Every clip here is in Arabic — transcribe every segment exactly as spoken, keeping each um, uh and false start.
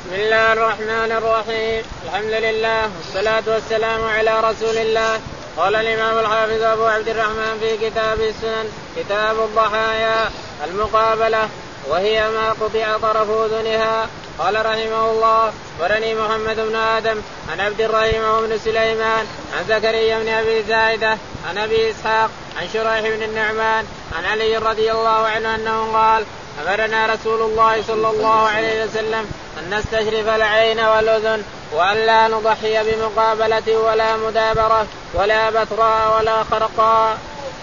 بسم الله الرحمن الرحيم. الحمد لله والصلاة والسلام على رسول الله. قال الإمام الحافظ أبو عبد الرحمن في كتاب السنن كتاب الضحايا المقابلة وهي ما قطع طرف أذنها. قال رحمه الله ورني محمد بن آدم عن عبد الرحيم بن سليمان عن زكريا بن أبي زايدة عن أبي إسحاق عن شريح بن النعمان عن علي رضي الله عنه أنه قال أمرنا رسول الله صلى الله عليه وسلم أن نستشرف العين والأذن وأن لا نضحي بمقابلة ولا مدابرة ولا بتراء ولا خرقاء.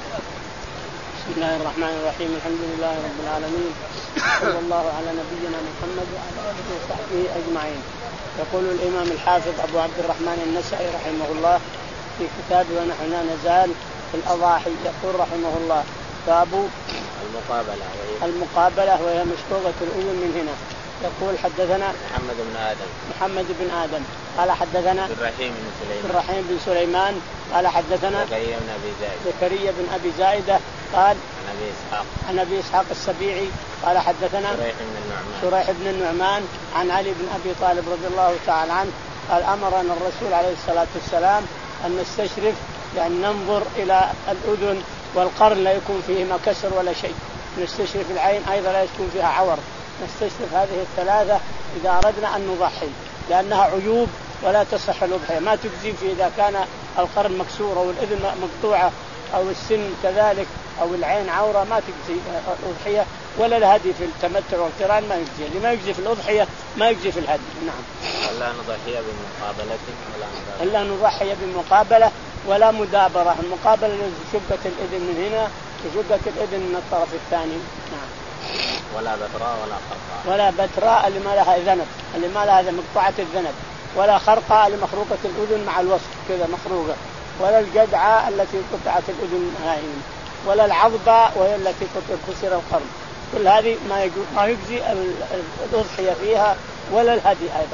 بسم الله الرحمن الرحيم. الحمد لله رب العالمين صلى الله على نبينا محمد وعلى آله وصحبه أجمعين. يقول الإمام الحافظ أبو عبد الرحمن النسائي رحمه الله في كتابه ونحن لا نزال في الأضاحي يقول رحمه الله باب المقابلة وهي, المقابلة وهي مشقوقة الأذن من هنا. يقول حدثنا محمد بن آدم محمد بن آدم قال حدثنا الرحيم بن سليمان الرحيم بن سليمان قال حدثنا زكريا بن أبي زايدة زكريا بن أبي زايدة قال عن أبي إسحاق عن أبي إسحاق السبيعي قال حدثنا شريح بن النعمان شريح بن النعمان عن علي بن أبي طالب رضي الله تعالى عنه قال أمرنا الرسول عليه الصلاة والسلام أن نستشرف لأن ننظر إلى الأذن والقرن لا يكون فيهما كسر ولا شيء. نستشرف العين أيضا لا يكون فيها عور. نستشرف هذه الثلاثة إذا أردنا أن نضحي لأنها عيوب ولا تصح الأضحية. ما تجزي في إذا كان القرن مكسور أو الأذن مقطوعة أو السن كذلك أو العين عورة ما تجزي الأضحية ولا الهدي في التمتع والقران ما يجزي. اللي ما يجزي في الأضحية ما يجزي في الهدي. نعم. ألا نضحي بمقابلة ولا مدابرة. ألا نضحي بمقابلة ولا مدابرة. المقابلة شقة الإذن من هنا وشقة الإذن من الطرف الثاني. نعم. ولا بتراء ولا خرقاء. ولا بتراء اللي ما لها ذنب اللي ما لها مقطعة الذنب ولا خرقاء لمخروقة الأذن مع الوسط كذا مخروقة ولا الجدعاء التي قطعت الأذن هائم ولا العضباء وهي التي كسر القرن. كل هذه ما يجوز ما يجزي الأضحية فيها ولا الهدي أيضا.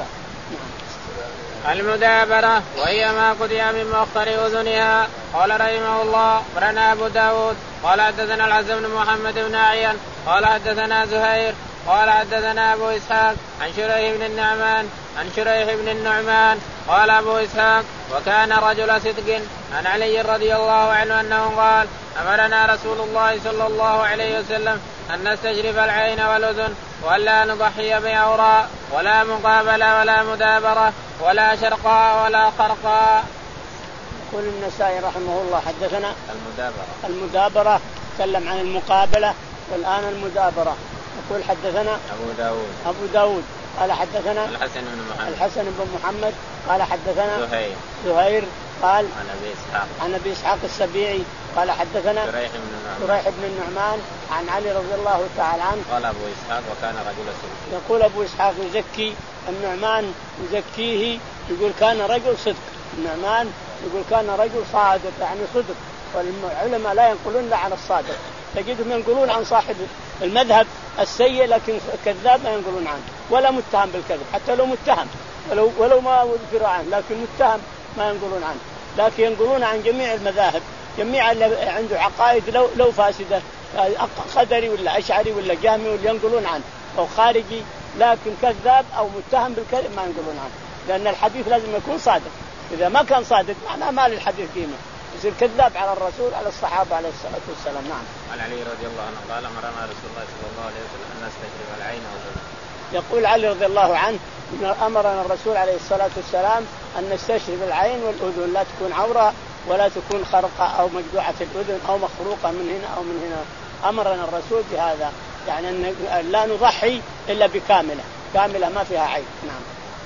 المدابرة وهي ما قطع من مؤخر أذنها. قال رحمه الله أخبرنا أبو داود قال حدثنا الحسن بن محمد بن عيان قال حدثنا زهير قال حدثنا أبو إسحاق عن شريح بن النعمان عن شريح بن النعمان قال أبو إسحاق وكان رجل صدق عن علي رضي الله عنه أنه قال أمرنا رسول الله صلى الله عليه وسلم أن نستشرف العين والأذن ولا نضحي بعوراء ولا مقابلة ولا مدابرة ولا شرقاء ولا خرقاء. يقول النسائي رحمه الله حدثنا المدابرة المدابرة تكلم عن المقابلة والآن المدابرة. يقول حدثنا أبو داود أبو داود قال حدثنا الحسن بن محمد الحسن بن محمد قال حدثنا زهير زهير قال عن أبي إسحاق عن أبي إسحاق السبيعي قال حدثنا شريح بن النعمان شريح بن النعمان عن علي رضي الله تعالى عنه قال أبو إسحاق وكان رجل صدق. يقول أبو إسحاق يزكي النعمان يزكيه يقول كان رجل صدق. النعمان يقول كان رجل صادق يعني صدق. والعلماء لا ينقلون إلا عن الصادق تجدهم ينقلون عن صاحب المذهب السيء لكن كذاب ما ينقلون عنه ولا متهم بالكذب حتى لو متهم ولو, ولو ما ذكر عنه لكن متهم ما ينقلون عنه. لكن ينقلون عن جميع المذاهب جميع اللي عنده عقائد لو, لو فاسدة قدري ولا أشعري ولا جهمي ولا ينقلون عنه أو خارجي لكن كذاب أو متهم بالكذب ما ينقلون عنه لأن الحديث لازم يكون صادق. إذا ما كان صادق معناه ما للحديث قيمة يصير كذاب على الرسول على الصحابة عليه الصلاة والسلام. نعم. عن علي رضي الله عنه قال أمرنا رسول الله صلى الله عليه وسلم أن نستشرف العين والأذن. يقول علي رضي الله عنه أمرنا الرسول عليه الصلاة والسلام أن نستشرف العين والأذن لا تكون عورة ولا تكون خرقة أو مجدوعة الأذن أو مخروقة من هنا أو من هنا. أمرنا الرسول بهذا يعني أن لا نضحي إلا بكاملة كاملة ما فيها عين. نعم.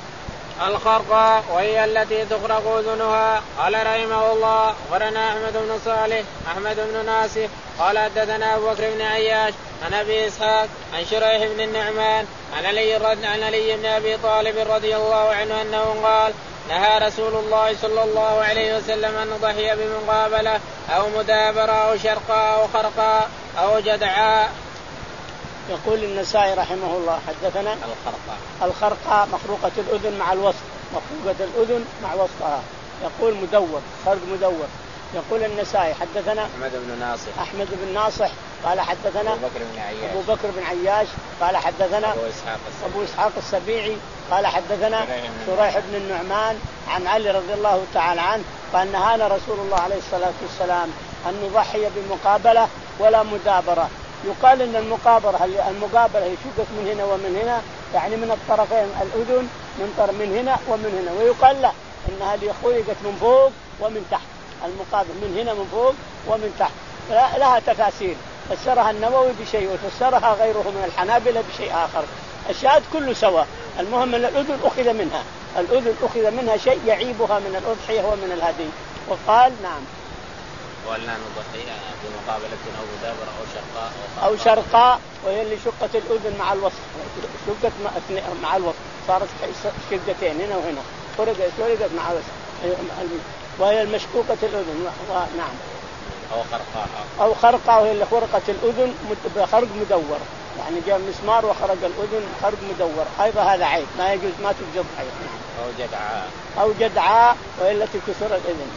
الخرقاء وهي التي تخرق أذنها. قال رحمه الله ورنا أحمد بن صالح أحمد بن ناصر قال حدثنا أبو بكر بن عياش عن أبي إسحاق عن شريح بن النعمان عن علي عن علي بن أبي طالب رضي الله عنه أنه قال نهى رسول الله صلى الله عليه وسلم أن نضحي بمقابلة أو مدابرة أو شرقاء أو خرقاء أو جدعاء. يقول النسائي رحمه الله حدثنا الخرقاء الخرقاء مخروقة الأذن مع الوسط مخروقة الأذن مع وسطها. يقول مدور خرق مدور. يقول النسائي حدثنا أحمد بن ناصح أحمد بن ناصح قال حدثنا أبو بكر بن عياش أبو بكر بن عياش قال حدثنا أبو إسحاق السبيعي, أبو إسحاق السبيعي قال حدثنا شريح بن النعمان عن علي رضي الله تعالى عنه قال نهانا رسول الله عليه الصلاة والسلام أن نضحي بمقابلة ولا مدابرة. يقال إن المقابلة المقابلة هي شقة من هنا ومن هنا، يعني من الطرفين الأذن من طرف من هنا ومن هنا، ويقال لا إنها اللي خلقت من فوق ومن تحت، المقابل من هنا من فوق ومن تحت لها تفاسير، فسرها النووي بشيء وفسرها غيره من الحنابلة بشيء آخر، الشاهد كله سواء. المهم أن الأذن أخذ منها، الأذن أخذ منها شيء يعيبها من الأضحية ومن الهدي. وقال نعم ولا نضحي بمقابلة أو مدابرة أو شرقاء أو, أو شرقاء، وهي اللي شقت الأذن مع الوسط، شقت مع الوسط صارت شقتين هنا وهنا، فرقت فرقت مع الوسط، وهي المشقوقة الأذن. نعم أو خرقاء أو خرقاء، وهي اللي خرقت الأذن بخرق مدور، يعني جاء مسمار وخرج الأذن خرق مدور، أيضا هذا عيب ما يجوز، ما تجوز حيث. أو جدعاء أو جدعاء وهي التي كسر الأذن.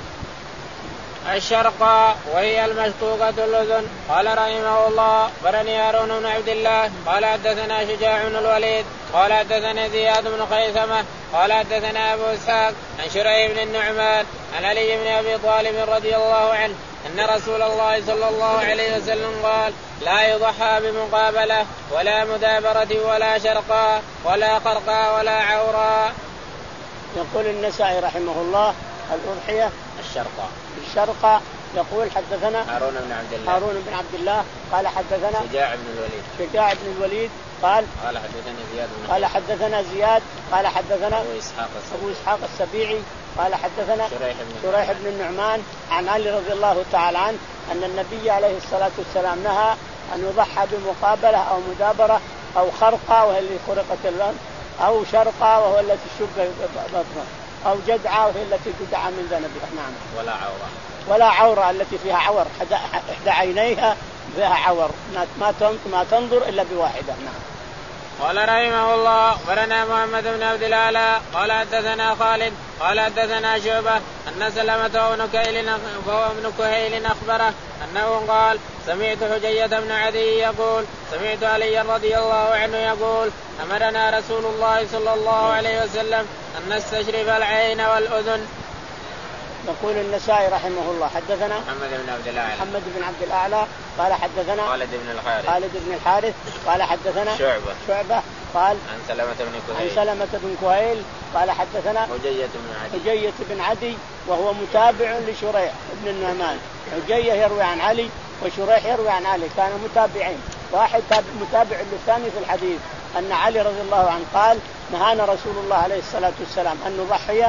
الشرقاء وهي المشقوقة الأذن. قال رحمه الله برني هارون بن عبد الله قال حدثنا شجاع بن الوليد قال حدثنا زياد بن خيثمة قال حدثنا أبو إسحاق عن شريح بن النعمان عن علي بن أبي طالب رضي الله عنه أن رسول الله صلى الله عليه وسلم قال لا يضحى بمقابلة ولا مدابرة ولا شرقاء ولا خرقاء ولا عوراء. يقول النسائي رحمه الله الأضحية الشرقاء الشرقاء. يقول حدثنا هارون بن عبد الله هارون بن عبد الله قال حدثنا شجاع بن الوليد شجاع بن الوليد قال قال حدثنا زياد بن قال حدثنا زياد قال حدثنا أبو إسحاق أبو إسحاق السبيعي قال حدثنا شريح بن, شريح بن النعمان عن علي رضي الله تعالى عنه أن النبي عليه الصلاة والسلام نهى أن يضحى بمقابلة أو مدابرة أو خرقة وهي اللي خرقت الأذن، أو شرقة وهو التي شق بطنها، أو جدعة وهي التي تدعى من ذنبها. نعم ولا عورة ولا عورة التي فيها عور إحدى عينيها فيها عور ما تنظر إلا بواحدة. نعم. قال رحمه الله ورنا محمد بن عبد الأعلى قال حدثنا خالد قال حدثنا شعبة أن سلمة بن كهيل فهو ابن كهيل أخبره أنه قال سمعت حجية بن عدي يقول سمعت علي رضي الله عنه يقول أمرنا رسول الله صلى الله عليه وسلم أن نستشرف العين والأذن. يقول النسائي رحمه الله حدثنا محمد بن عبد الأعلى محمد بن عبد الأعلى قال حدثنا خالد بن الحارث خالد بن الحارث قال حدثنا شعبة شعبة قال عن سلمة بن كهيل عن سلمة بن كهيل قال حدثنا حجية بن عدي حجية بن عدي وهو متابع لشريح بن النعمان. حجية يروي عن علي وشريح يروي عن علي، كانوا متابعين، واحد متابع للثاني في الحديث أن علي رضي الله عنه قال نهانا رسول الله عليه الصلاة والسلام أن نضحي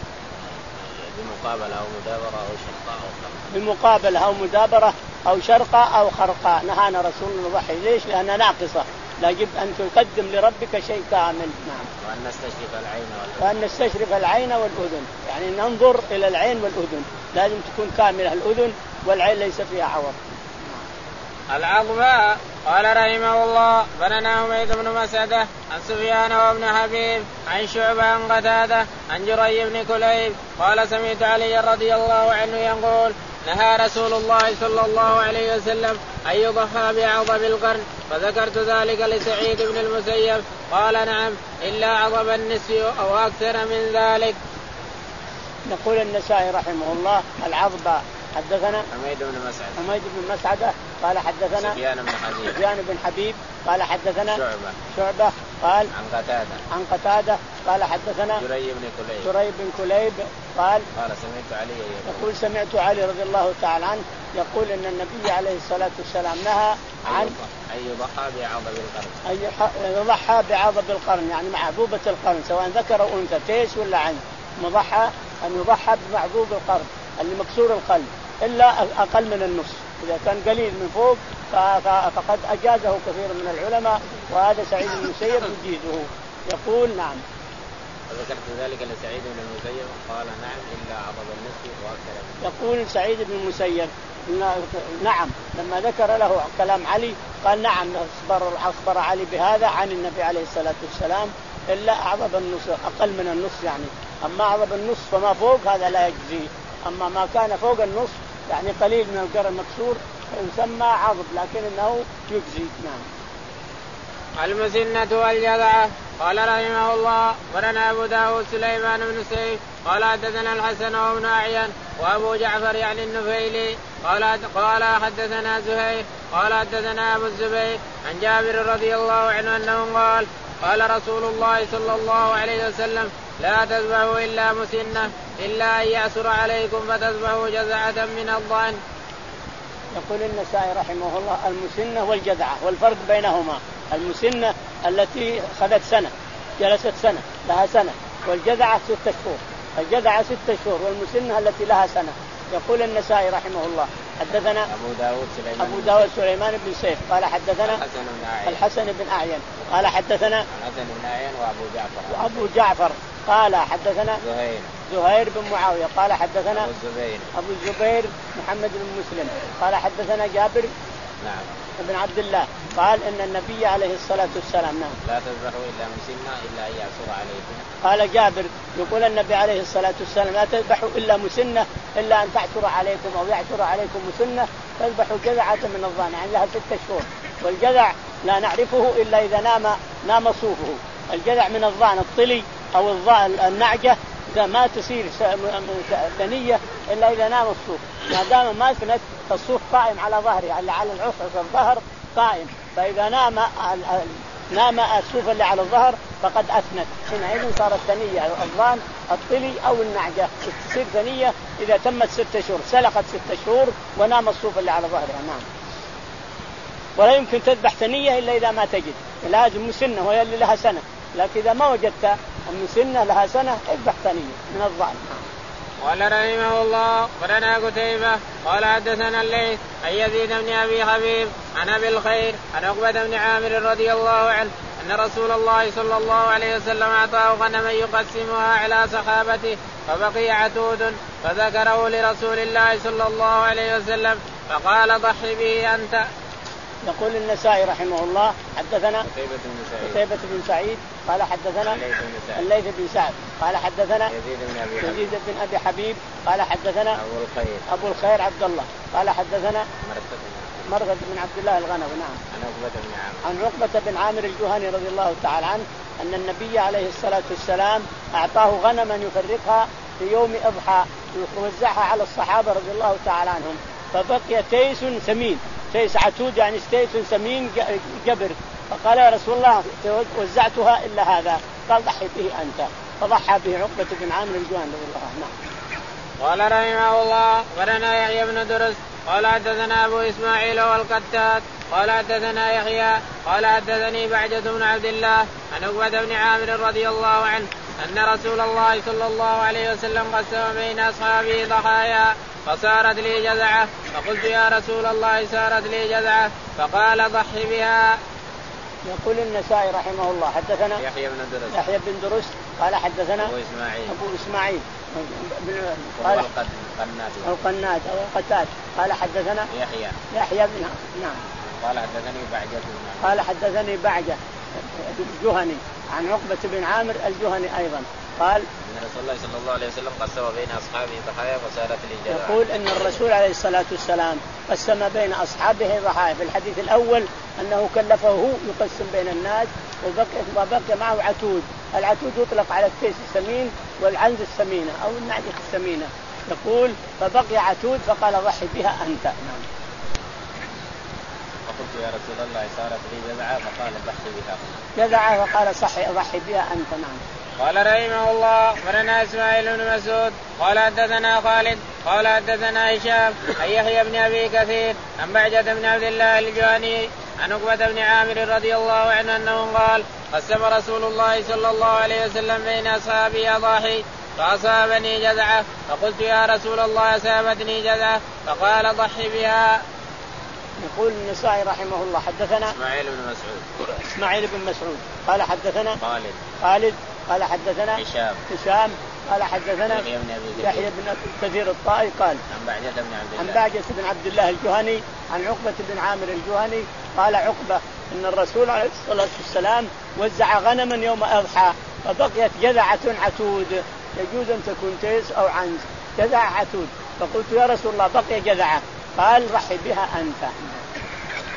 بمقابلة أو مدابرة أو شرقاء أو خرقاء بمقابلة أو مدابرة أو شرقاء أو خرقاء. نهانا رسول الله نضحي. ليش؟ لأنها ناقصة، لا يجب أن تقدم لربك شيء كامل. نعم. وأن نستشرف العين والأذن وأن نستشرف العين والأذن، يعني ننظر إلى العين والأذن، لازم تكون كاملة الأذن والعين ليس فيها عور. العظماء. قال رحمه الله بننا حميد بن مسعدة عن سفيان وابن حبيب عن شعبة عن قتادة عن جري بن كليب قال سمعت علي رضي الله عنه يقول نهى رسول الله صلى الله عليه وسلم أن يضحى بعظم القرن، فذكرت ذلك لسعيد بن المسيب قال نعم إلا عظم النسي أو أكثر من ذلك. نقول النسائي رحمه الله العظبة حدثنا حميد بن مسعدة حميد بن مسعدة قال حدثنا سفيان بن حبيب سفيان بن حبيب قال حدثنا شعبة شعبة قال عن قتادة عن قتادة قال حدثنا جري بن كليب جري بن كليب قال قال سمعت علي يقول سمعت علي رضي الله تعالى عنه يقول ان النبي عليه الصلاة والسلام نهى عن أن يضحى بعظم القرن أن يضحى بعظم القرن، يعني معذوبة القرن سواء ذكر أو أنثى تيس ولا عين، مضحى أن يضحى بمعذوب القرن اللي مكسور القلب إلا أقل من النصف، إذا كان قليل من فوق فقد أجازه كثير من العلماء، وهذا سعيد بن المسيب يجيزه. يقول نعم. وذكرت ذلك لسعيد بن المسيب قال نعم إلا عظم النصف وأكثر. يقول سعيد بن المسيب نعم لما ذكر له كلام علي قال نعم أخبر, أخبر علي بهذا عن النبي عليه الصلاة والسلام إلا أعظم النصف أقل من النصف، يعني أما أعظم النصف فما فوق هذا لا يجزي، أما ما كان فوق النصف يعني قليل من القرن مكسور يسمى عظم لكن إنه يجزي. نعم. المسنة والجذعة. قال رحمه الله ولنا أبو داود سليمان بن سيف قال حدثنا الحسن وابن أعين وأبو جعفر يعني النفيلي قال قال حدثنا زهير قال حدثنا أبو الزبير عن جابر رضي الله عنه أنه قال قال رسول الله صلى الله عليه وسلم لا تذبحوا إلا مسنة إلا أن يأسر عليكم فتذبحوا جزعة من الضأن. يقول النسائي رحمه الله المسنة والجذعة والفرق بينهما المسنة التي خذت سنة جلست سنة لها سنة والجذعة ستة شهور. الجذعة ستة شهور والمسنة التي لها سنة. يقول النسائي رحمه الله حدثنا أبو داود سليمان, أبو داود سليمان بن سيف قال حدثنا الحسن بن أعين, الحسن بن أعين قال حدثنا الحسن بن أعين وأبو جعفر وأبو جعفر قال حدثنا زهير زهير بن معاوية قال حدثنا أبو الزبير أبو الزبير محمد بن مسلم قال حدثنا جابر نعم ابن عبد الله قال إن النبي عليه الصلاة والسلام نعم لا تذبحوا إلا مسنة إلا أن يعصر عليكم. قال جابر يقول النبي عليه الصلاة والسلام لا تذبحوا إلا مسنة إلا أن تعثر عليكم أو يعثر عليكم مسنة تذبحوا جذعة من الضأن يعني لها ستة شهور. والجذع لا نعرفه إلا إذا نام نام صوفه. الجذع من الضأن الطلي أو الضأن النعجة إذا ما تصير ثنية إلا إذا نام الصوف ما دام ما ثنت الصوف قائم على ظهره يعني على العصعص الظهر قائم فإذا نام نام الصوف اللي على الظهر فقد أثنت حينئذ صارت ثنية الضأن الطلي أو النعجة تصير ثنية إذا تمت ستة شهور سلخت ستة شهور ونام الصوف اللي على ظهرها. نعم ولا يمكن تذبح ثنية إلا إذا ما تجد لازم مسنة وهي اللي لها سنة لكن إذا ما وجدت المسنة لها سنة اذبح ثنية من الضأن. قال رحمه الله ولنا قتيبة قال حدثنا الليث عن يزيد بن أبي حبيب عن أبي الخير عن عقبة بن عامر رضي الله عنه أن رسول الله صلى الله عليه وسلم أعطاه غنما يقسمها على صحابته فبقي عتود فذكره لرسول الله صلى الله عليه وسلم فقال ضحي به أنت. يقول النسائي رحمه الله حدثنا قتيبة بن سعيد قال حدثنا الليث بن سعد قال حدثنا يزيد بن أبي حبيب قال حدثنا أبو الخير أبو الخير عبد الله قال حدثنا مرثد بن عبد الله الغنوي نعم عن عقبة بن عامر الجهني رضي الله تعالى عنه أن النبي عليه الصلاة والسلام أعطاه غنما يفرقها في يوم إضحى ويوزعها على الصحابة رضي الله تعالى عنهم فبقي تيس ثمين تيس عتود يعني تيس ثمين جبر فقال يا رسول الله وزعتها إلا هذا قال ضحي به أنت فضحى به عقبة بن عامر الجهني رضي الله عنه. قال رحمه الله ولنا يحيى بن درس قال حدثنا أبو إسماعيل والقتاد قال حدثنا يحيى قال حدثني بعجة بن عبد الله عن عقبة بن عامر رضي الله عنه أن رسول الله صلى الله عليه وسلم قسم بين أصحابه ضحايا فصارت لي جذعة فقلت يا رسول الله صارت لي جذعة فقال ضحي بها. يقول النسائي رحمه الله حدثنا يحيى بن درس يحيى بن درس قال حدثنا أبو إسماعيل أبو إسماعيل قال القناد أو القتاد قال حدثنا يحيى يحيى بن نعم قال حدثني بعجة قال حدثني بعجة الجهني عن عقبة بن عامر الجهني أيضا قال ان رسول الله صلى الله عليه وسلم قسم بين اصحابه ضحايا فصارت لي جذعة. يقول ان الرسول عليه الصلاه والسلام قسم بين اصحابه ضحايا. في الحديث الاول انه كلفه هو يقسم بين الناس وبقي وبقي معه عتود. العتود يطلق على التيس السمين والعنز السمينه او النعجه السمينه. يقول فبقي عتود فقال ضحي بها انت. نعم. فقلت يا رسول الله صارت لي جذعة فقال ضحي بها. جذعة فقال صحي ضحي بها انت. نعم. قال رحمه الله ولنا اسماعيل بن مسعود قال حدثنا خالد قال حدثنا هشام عن يحيى بن ابي كثير عن بعجة بن عبد الله الجهني عن عقبة بن عامر رضي الله عنه انه قال قسم رسول الله صلى الله عليه وسلم بين اصحابه اضاحي فاصابني جذعة فقلت يا رسول الله اصابتني جذعة فقال ضحي بها. يقول النسائي رحمه الله حدثنا اسماعيل بن مسعود اسماعيل بن مسعود قال حدثنا خالد خالد قال حدثنا هشام هشام قال حدثنا يحيى بن كثير الطائي قال عن بعجة بن عبد الله عن بعجة بن عبد الله الجهني عن عقبة بن عامر الجهني قال عقبة ان الرسول عليه الصلاة والسلام وزع غنما يوم اضحى فبقيت جذعة عتود يجوز ان تكون تيس او عنز جذعة عتود فقلت يا رسول الله بقي جذعة قال ضحي بها انت.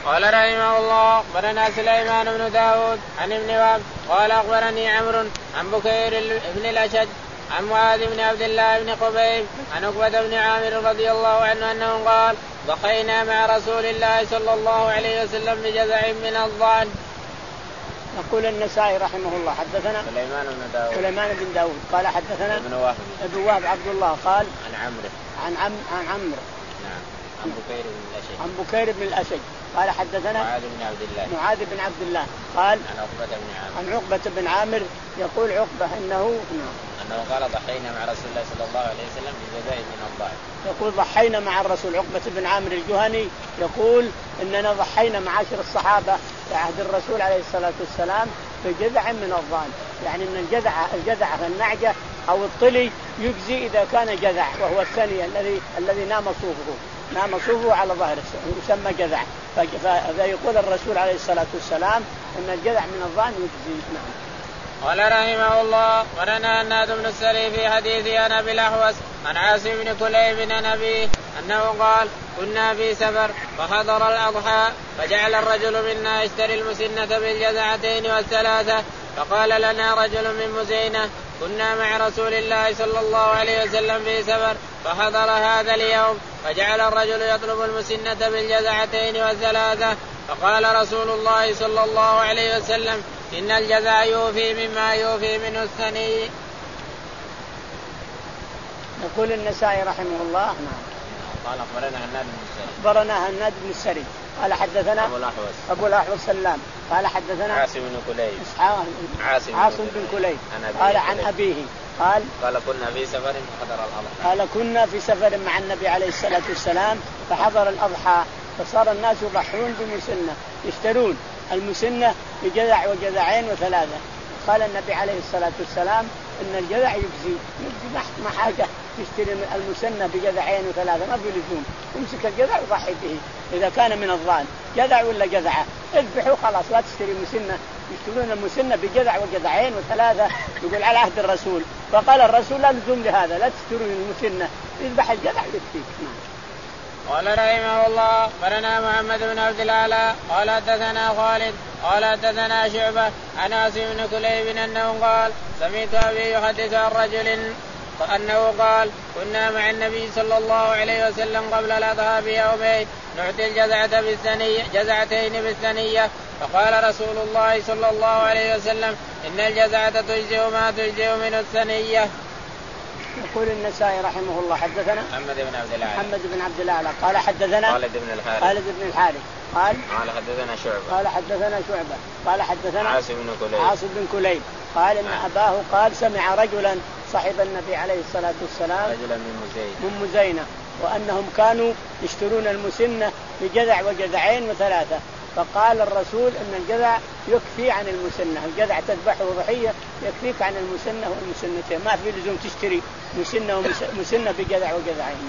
قال رحمه الله أخبرنا سليمان بن داود عن ابن وهب قال أخبرني عمرو عن بكير بن الأشج عن معاذ بن عبد الله بن قبيب عن عقبة بن عامر رضي الله عنه أنه قال ضحينا مع رسول الله صلى الله عليه وسلم بجزع من الضأن. يقول النسائي رحمه الله حدثنا سليمان بن داود سليمان بن داود قال حدثنا ابن وهب ابن وهب عبد الله قال عن عمرو عن عم عن عمرو نعم عن بكير بن الأشج عن بكير بن الأشج قال حدثنا معاذ بن عبد الله معاذ بن عبد الله قال عن عقبة بن عامر عن عقبة بن عامر يقول عقبة انه أنه قال ضحينا مع رسول الله صلى الله عليه وسلم بجزاء من الضأن. يقول ضحينا مع الرسول. عقبة بن عامر الجهني يقول إننا ضحينا معاشر الصحابة في عهد الرسول عليه الصلاة والسلام بجذع من الضأن، يعني أن الجذع الجذع النعجة أو الطلي يجزي إذا كان جذع، وهو الثاني الذي الذي نام صوفه نام صوفه على ظهره يسمى جذع. فإذا يقول الرسول عليه الصلاة والسلام أن الجذع من الضأن يجزي. نعم. قال رحمه الله ورنا الناد بن السري في حديث أنا بالأحوص عن عاصم بن كليب عن أبيه أنه قال كنا في سفر فحضر الأضحى فجعل الرجل منا يشتري المسنة بالجزعتين والثلاثة، فقال لنا رجل من مزينة كنا مع رسول الله صلى الله عليه وسلم في سفر فحضر هذا اليوم فجعل الرجل يطلب المسنة بالجزعتين والثلاثة، فقال رسول الله صلى الله عليه وسلم إن الجزع يوفي مما يوفي منه الثني. يقول النسائي رحمه الله نعم. قال أخبرنا هناد بن السري أخبرنا هناد بن السري قال حدثنا أبو الأحوص أبو الأحوص سلام قال حدثنا عاصم بن كليب عاصم, عاصم بن كليب قال عن أبيه قال قال كنا في سفر فحضر الأضحى قال كنا في سفر مع النبي عليه الصلاة والسلام فحضر الأضحى فصار الناس يضحون بمسنة يشترون المسنة بجذع وجذعين وثلاثة. قال النبي عليه الصلاة والسلام إن الجذع يجزي يجزي ما حاجة تشتري المسنة بجذعين وثلاثة ما في لزوم، امسك الجذع وضحي به إذا كان من الضأن جذع ولا جذعة اذبحوا خلاص لا تشتري مسنة. يشترون المسنة بجذع وجذعين وثلاثة يقول على عهد الرسول، فقال الرسول لا لزوم لهذا لا تشترون المسنة اذبح الجذع يكفيك. قال رحمه الله قالنا محمد بن عبد الأعلى قال حدثنا خالد قال حدثنا شعبة عن عاصم بن كليب أنه قال سمعت أبي يحدث عن رجل أنه قال كنا مع النبي صلى الله عليه وسلم قبل الأضحى بيومين نعطي الجزعة بالثنية جزعتين بالثنية، فقال رسول الله صلى الله عليه وسلم إن الجزعة تجزئ ما تجزئ من الثنية. يقول النسائي رحمه الله حدثنا محمد بن عبد الأعلى محمد بن عبد الأعلى قال حدثنا خالد بن الحارث خالد بن الحارث قال قال حدثنا شعبة قال حدثنا شعبة قال حدثنا عاصم بن كليب عاصم بن كليب قال إن أباه قال سمع رجلا صاحب النبي عليه الصلاة والسلام رجلا من مزينة من مزينة وأنهم كانوا يشترون المسنة بجذع وجذعين وثلاثة، فقال الرسول إن الجذع يكفي عن المسنة، الجذع تذبحه ضحية يكفيك عن المسنة والمسنتين ما في لزوم تشتري مسنة ومسنة بجذع وجذعين.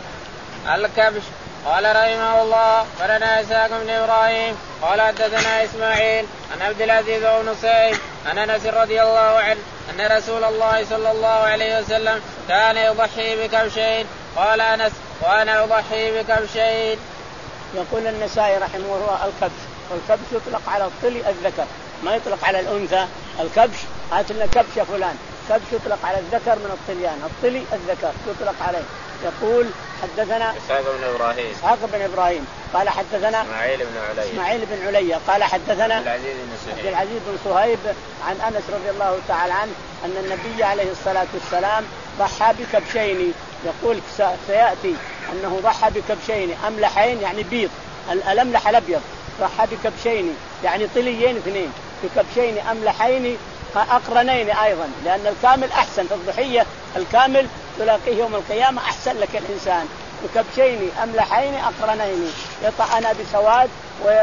الكبش. قال رحمه الله قالنا إسحاق بن إبراهيم قال حدثنا إسماعيل عن عبد العزيز بن صهيب عن أنس رضي الله عنه أن رسول الله صلى الله عليه وسلم كان يضحي بكبشين. قال أنس وأنا أضحي بكبشين. يقول النسائي رحمه الله الكبش، والكبش يطلق على الطلي الذكر ما يطلق على الأنثى. الكبش هات لنا كبش يا فلان، كبش يطلق على الذكر من الطليان، الطلي الذكر يطلق عليه. يقول حدثنا إسحاق بن إبراهيم إسحاق بن إبراهيم قال حدثنا إسماعيل بن علي إسماعيل بن علي قال حدثنا عبد العزيز بن صهيب عبد العزيز بن صهيب عن أنس رضي الله تعالى عنه أن النبي عليه الصلاة والسلام ضحى بكبشين. يقول سيأتي أنه ضحى بكبشين أملحين يعني بيض، الأملح الأبيض، ضحى بكبشين يعني طليين اثنين بكبشين أملحين أقرنين أيضا، لأن الكامل أحسن في الضحية، الكامل تلاقيه يوم القيامة أحسن لك الإنسان. بكبشين أملحين أقرنين يطعن بسواد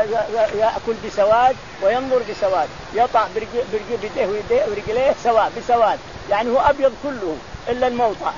ويأكل بسواد وينظر بسواد، يطع برجليه ورجليه سواء بسواد، يعني هو أبيض كله إلا الموطأ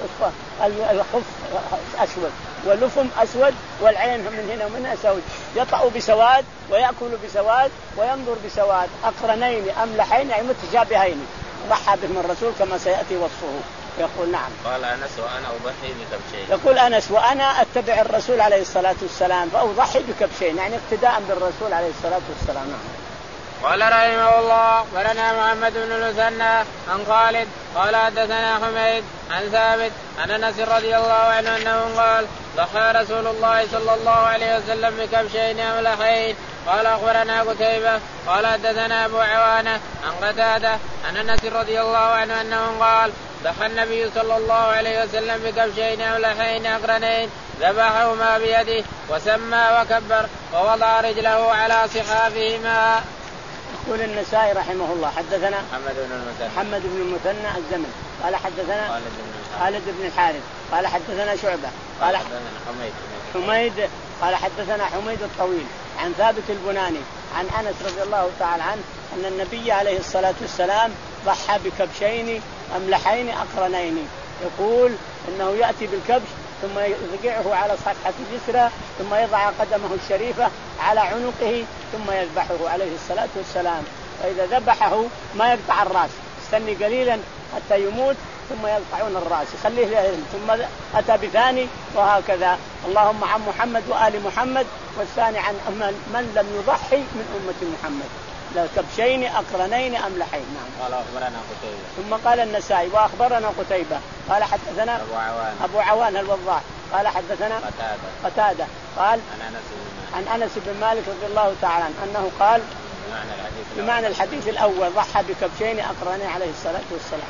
الخف أسود واللفم أسود والعين من هنا ومن هنا سود، يطع بسواد ويأكل بسواد وينظر بسواد، أقرنين أملحين يعني متشابهين ضحى بهم الرسول كما سيأتي وصفه. يقول نعم. قال أنس وأنا أضحي بكبشين. يقول أنس وأنا أتبع الرسول عليه الصلاة والسلام فأضحي بكبشين، يعني اقتداء بالرسول عليه الصلاة والسلام. نعم. قال رحمه الله ولنا محمد بن المثنى عن خالد قال حدثنا حميد عن ثابت عن انس رضي الله عنه انه قال ضحى رسول الله صلى الله عليه وسلم بكبشين املحين. قال اخبرنا قتيبة قال حدثنا ابو عوانة عن قتادة عن انس رضي الله عنه انه قال ضحى النبي صلى الله عليه وسلم بكبشين املحين اقرنين ذبحهما بيده وسمى وكبر ووضع رجله على صحافهما. يقول النسائي رحمه الله حدثنا محمد بن المثنى محمد بن المثنى الزمن قال حدثنا خالد بن خالد بن الحارث قال حدثنا شعبة قال حدثنا حميد حميد قال حدثنا حميد الطويل عن ثابت البناني عن أنس رضي الله تعالى عنه أن النبي عليه الصلاة والسلام ضحى بكبشين أملحين أقرنين. يقول إنه يأتي بالكبش ثم يضجعه على صفحة اليسرى ثم يضع قدمه الشريفة على عنقه ثم يذبحه عليه الصلاة والسلام. فإذا ذبحه ما يقطع الرأس، استني قليلا حتى يموت ثم يقطعون الرأس يخليه لهم، ثم أتى بثاني وهكذا. اللهم عن محمد وآل محمد والثاني عن من لم يضحي من أمة محمد. لا كبشين أقرنين أملحين. نعم. قال أخبرنا قتيبة. ثم قال النسائي وأخبرنا قتيبة قال حدثنا أبو عوان أبو عوان الوضاح قال حدثنا قتادة قتادة قال عن أنس بن عن أنس بن مالك رضي الله تعالى عنه أنه قال بمعنى الحديث بمعنى الحديث الأول ضحى بكبشين أقرنين عليه الصلاة والسلام.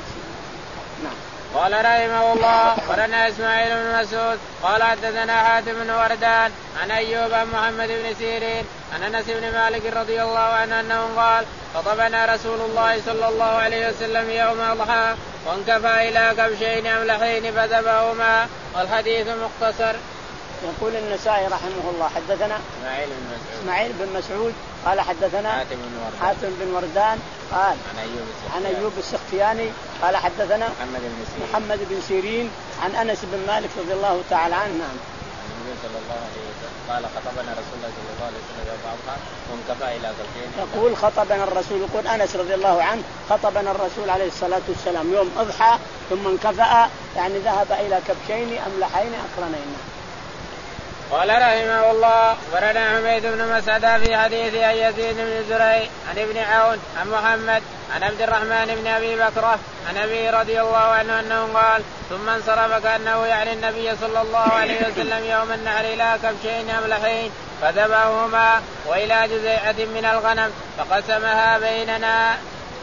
نعم. قال رحمه الله ورنا إسماعيل بن مسعود قال حدثنا حاتم بن وردان عن أيوب عن محمد بن سيرين عن أنس بن مالك رضي الله عنه أنه قال خطبنا رسول الله صلى الله عليه وسلم يوم أضحى وانكفى إلى كبشين أملحين فذبحهما والحديث مختصر. يقول النسائي رحمه الله حدثنا إسماعيل بن مسعود إسماعيل بن مسعود قال حدثنا حاتم بن وردان حاتم بن وردان قال عن أيوب عن أيوب السختياني قال حدثنا محمد بن سيرين محمد بن سيرين عن أنس بن مالك رضي الله تعالى عنه. نعم. النبي صلى الله عليه وسلم قال خطبنا رسول الله صلى الله عليه وسلم يوم أضحى وانكفى إلى كبشين. يقول خطبنا الرسول يقول أنس رضي الله عنه خطبنا الرسول عليه الصلاة والسلام يوم أضحى ثم انكفأ يعني ذهب إلى كبشين أملحين أقرنين. قال رحمه الله ورنا حميد بن مسعد في حديث أن يزيد بن زريع عن ابن عون عن محمد عن عبد الرحمن بن أبي بكرة عن أبي رضي الله عنه أنه قال ثم انصرف كأنه يعني النبي صلى الله عليه وسلم يوم النحر إلى كبشين أملحين فذبحهما وإلى جزيعة من الغنم فقسمها بيننا.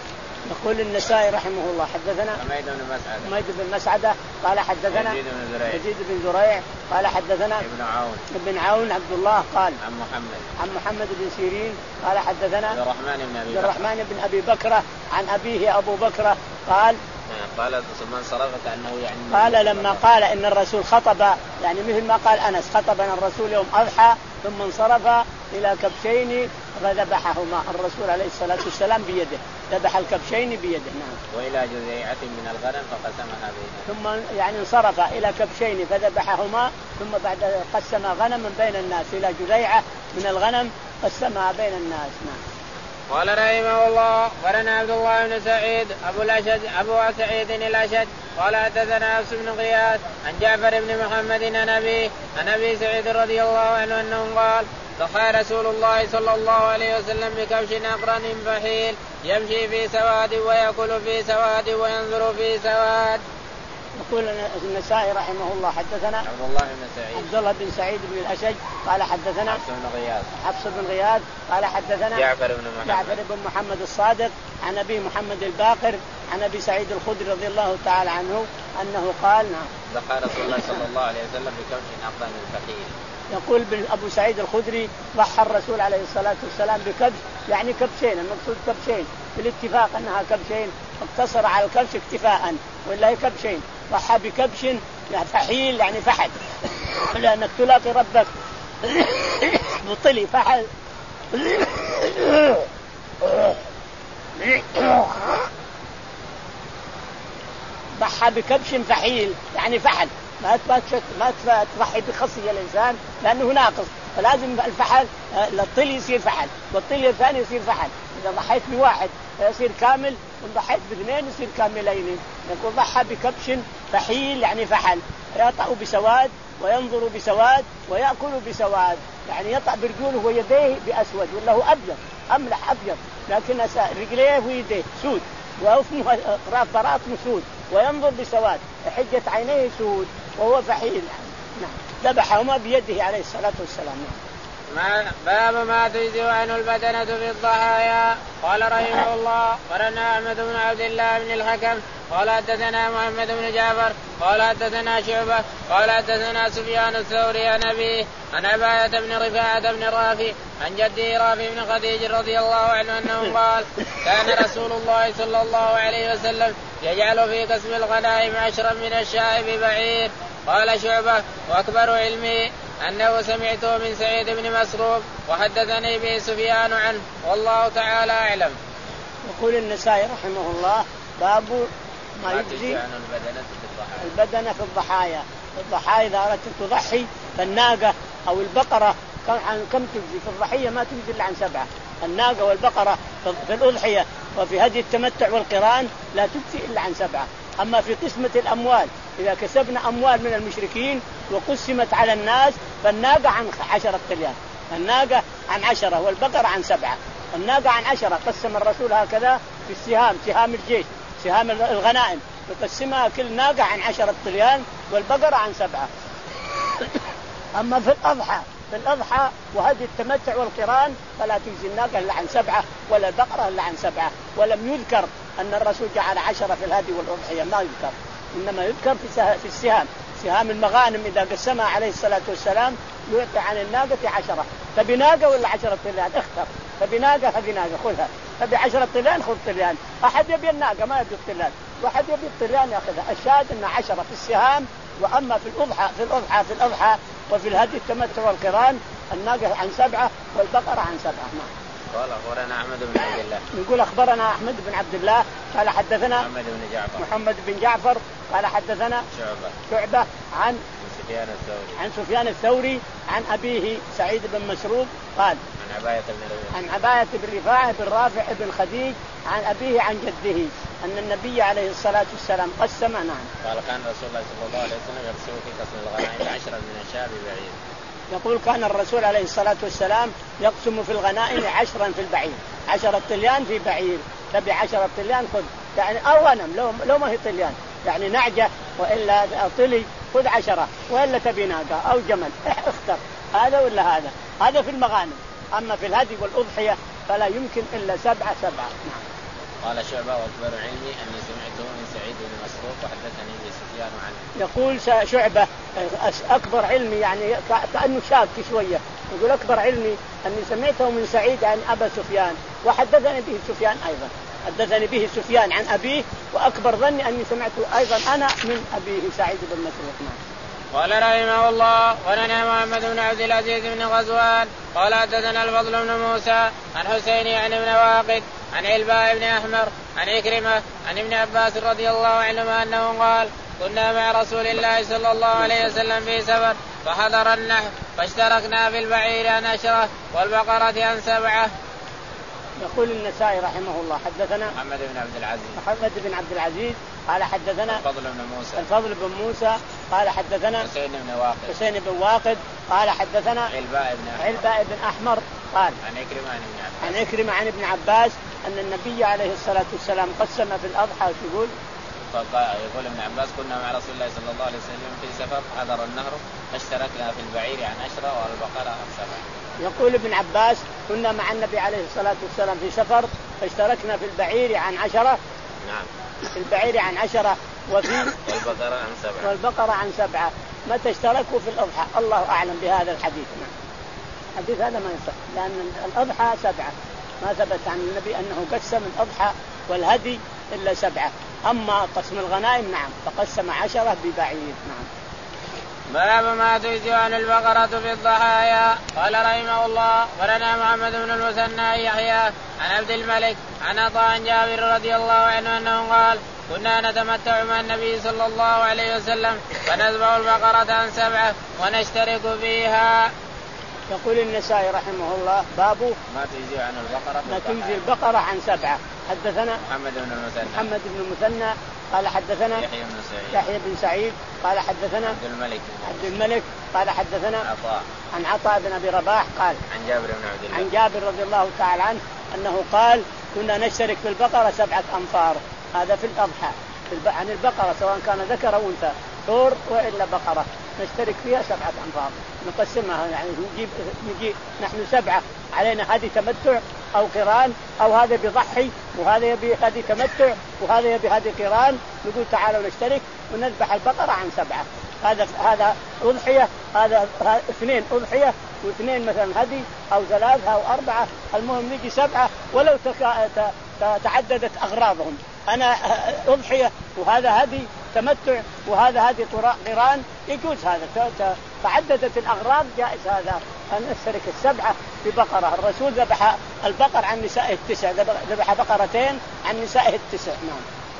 يقول النسائي رحمه الله حدثنا حميد بن مسعد حميد بن مسعدة قال حدثنا يزيد بن زريع يزيد بن زريع قال حدثنا ابن عون ابن عون عبد الله قال عن محمد عن محمد بن سيرين قال حدثنا عبد الرحمن بن أبي بكر الرحمن بن أبي بكرة عن أبيه أبو بكرة قال قال ثم انصرف كأنه يعني قال لما قال إن الرسول خطب يعني مثل ما قال أنس خطبنا الرسول يوم أضحى ثم انصرف إلى كبشين فذبحهما الرسول عليه الصلاة والسلام بيده ذبح الكبشين بيده. نعم. وإلى جزيعة من الغنم فقسمها بينهم ثم يعني انصرف إلى كبشين فذبحهما ثم بعد قسم غنما بين الناس إلى جزيعة من الغنم قسمها بين الناس. نعم. قال رحمه الله ورنا عبد الله بن سعيد أبو الأشد أبو سعيد الأشد قال حدثنا أبس بن غياث عن جعفر بن محمد عن أبي عن أبي سعيد رضي الله عنه أنه قال ضحى رسول الله صلى الله عليه وسلم بكبش أقرن فحيل يمشي في سواد ويأكل في سواد وينظر في سواد. يقول النسائي رحمه الله حدثنا عبد الله بن سعيد عبد الله بن سعيد بن الأشج قال حدثنا حفص بن غياث حفص بن غياث قال حدثنا جعفر بن محمد جعفر بن محمد الصادق عن أبي محمد الباقر عن أبي سعيد الخدري رضي الله تعالى عنه أنه قال ضحى رسول الله صلى الله عليه وسلم بكبش أقرن فحيل. يقول أبو سعيد الخدري ضحى الرسول عليه الصلاة والسلام بكبش يعني كبشين المقصود كبشين بالاتفاق أنها كبشين اقتصر على الكبش اكتفاء ولا هي كبشين ضحى بكبش يعني فحيل يعني فحل لأنك تلاقي ربك بطلي فحل ضحى بكبش فحيل يعني فحل ما ما تضحي بخصي الإنسان لأنه ناقص فلازم الفحل الطلي يصير فحل والطلي الثاني يصير فحل. إذا ضحيت بواحد فيصير كامل، وإن ضحيت باثنين يصير كاملين. يقول ضحى بكبش فحيل يعني فحل، يطأ بسواد وينظر بسواد ويأكل بسواد، يعني يطأ برجوله ويديه بأسود ولا هو أبيض أملح أبيض، لكن رجليه ويديه سود وأفمه براطنه سود، وينظر بسواد، حجة عينيه سود وهو فحيل. نعم ذبحهما بيده عليه الصلاة والسلام. ما باب ما تجزي عنه البدنة في الضحايا. قال رحمه الله قرنا أحمد بن عبد الله بن الحكم قال حدثنا محمد بن جعفر قال حدثنا شعبة قال حدثنا سفيان الثوري عن أبيه عن عباية بن رفاعة بن رافع عن جده رافع بن خديج رضي الله عنه أنه قال كان رسول الله صلى الله عليه وسلم يجعل في قسم الغنائم عشرا من الشاء ببعير. قال شعبة وأكبر علمي أنه سمعته من سعيد بن مسروق وحدثني به سفيان عنه والله تعالى أعلم. يقول النسائي رحمه الله باب ما يجزي عن البدنة في الضحايا. البدنة في الضحايا. الضحايا إذا أردت تضحي فالناقة أو البقرة كم تجزي؟ في الضحية ما تجزي إلا عن سبعة. الناقة والبقرة في الأضحية وفي هدي التمتع والقران لا تجزي إلا عن سبعة. أما في قسمة الأموال إذا كسبنا أموال من المشركين وقسمت على الناس فالناقة عن عشرة طليان، الناقة عن عشرة والبقرة عن سبعة. الناقة عن عشرة قسم الرسول هكذا في السهام، سهام الجيش، سهام الغنائم، يقسمها كل ناقة عن عشرة طليان والبقرة عن سبعة. أما في الأضحى في الأضحى وهدي التمتع والقران فلا تجزي الناقة إلا عن سبعة ولا البقرة إلا عن سبعة. ولم يذكر أن الرسول جعل عشرة في الهدي والأضحية، ما يذكر، إنما يذكر في السهام، سهام المغانم إذا قسمها عليه الصلاة والسلام يعطي عن الناقة عشرة. فبناقة ولا عشرة طليان؟ اختر. فبناقة فبناقة خذها، فبعشرة طليان خذ طليان. أحد يبي الناقة ما يبي الطليان، واحد يبي الطليان يأخذها. الشاهد أن عشرة في السهام. وأما في الأضحى في الأضحى في الأضحى وفي الهدي التمتع والقران الناقة عن سبعة والبقرة عن سبعة. قال أخبرنا أحمد بن عبد الله. يقول أخبرنا أحمد بن عبد الله قال حدثنا محمد بن جعفر محمد بن جعفر قال حدثنا شعبة شعبة عن سفيان الثوري عن سفيان الثوري عن أبيه سعيد بن مسروق قال عن عباية بن رفاعة عن عباية بن رفاعة بن رافع بن خديج عن أبيه عن جده أن النبي عليه الصلاة والسلام قسم. نعم قال كان رسول الله صلى الله عليه وسلم يقسم في قسم الغنائم عشرا من الشاء ببعير. يقول كان الرسول عليه الصلاة والسلام يقسم في الغنائم عشرا في البعير، عشرة طليان في بعير، تبي عشرة طليان خذ، يعني أو غنم لو, لو ما هي طليان، يعني نعجة وإلا طلي خذ عشرة، وإلا تبي ناقة أو جمل اختر هذا ولا هذا. هذا في المغانم. أما في الهدي والأضحية فلا يمكن إلا سبعة سبعة. نعم. قال شعبة وأكبر علمي أني سمعته من سعيد بن مسروق وحدثني به سفيان عنه. يقول شعبة أكبر علمي يعني كأنه شاك شوية، يقول أكبر علمي أني سمعته من سعيد عن أبا سفيان وحدثني به سفيان أيضا، حدثني به سفيان عن أبيه، وأكبر ظني أني سمعته أيضا أنا من أبيه سعيد بن مسروق. قال رحمه الله ولنا محمد بن عبد العزيز بن غزوان قال حدثنا الفضل بن موسى عن حسين يعني بن واقد عن علباء بن أحمر عن عكرمة عن ابن عباس رضي الله عنهما أنه قال كنا مع رسول الله صلى الله عليه وسلم في سفر فحضر النحر فاشتركنا في البعير عن عشرة والبقرة عن سبعة. يقول النسائي رحمه الله حدثنا محمد بن عبد العزيز محمد بن عبد العزيز قال حدثنا الفضل بن موسى الفضل بن موسى قال حدثنا حسين بن واقد حسين بن واقد قال حدثنا علباء بن أحمر علباء بن أحمر قال عن عكرمة عن ابن عباس عن عكرمة عن ابن عباس أن النبي عليه الصلاة والسلام قسم في الأضحى. يقول يقول ابن عباس كنا مع رسول الله صلى الله عليه وسلم في سفر حضر النهر فاشتركنا في البعير عن عشرة والبقرة عن سبعة. يقول ابن عباس كنا مع النبي عليه الصلاة والسلام في سفر فاشتركنا في البعير عن عشرة. نعم. في البعير عن عشرة وفي والبقرة عن سبعة. والبقرة عن سبعة. متى اشتركوا في الأضحى؟ الله أعلم بهذا الحديث. الحديث هذا ما يصح لأن الأضحى سبعة، ما ثبت عن النبي أنه قسم الأضحى والهدي إلا سبعة. أما قسم الغنائم نعم فقسم عشرة ببعير. نعم. باب ما تجزي عن البقرة في الضحايا. قال رحمه الله ولنا محمد بن المثنى يحيى عن عبد الملك عن عطاء جابر رضي الله عنه أنه قال كنا نتمتع مع النبي صلى الله عليه وسلم فنذبح البقرة عن سبعة ونشترك فيها. يقول النسائي رحمه الله باب ما تجزي عن البقرة ما تجزي البقرة عن سبعة. حدثنا محمد بن المثنى محمد بن المثنى قال حدثنا يحيى بن سعيد يحيى بن سعيد قال حدثنا عبد الملك عبد الملك قال حدثنا عطاء عن عطاء بن أبي رباح قال عن جابر بن عبد الله عن جابر رضي الله تعالى عنه أنه قال كنا نشترك في البقرة سبعة أنفار. هذا في الأضحى عن البقرة سواء كان ذكر أو أنثى ثور وإلا بقرة نشترك فيها سبعة أنفار نقسمها يعني نجيب نجي نحن سبعة علينا هذه تمتع أو قران أو هذا بيضحي وهذا يبي هذه تمتع وهذا يبي هذه قران نقول تعالوا نشترك ونذبح البقرة عن سبعة. هذا هذا أضحية هذا اثنين أضحية واثنين مثلا هدي أو ثلاثة أو أربعة المهم نجي سبعة ولو تكا... تعددت أغراضهم. أنا أضحية وهذا هدي تمتع وهذا هدي قران يجوز هذا تعددت الأغراض جائز هذا أن نشترك السبعة ببقرة. الرسول ذبح البقر عن نسائه التسع ذبح بقرتين عن نسائه التسع. نعم.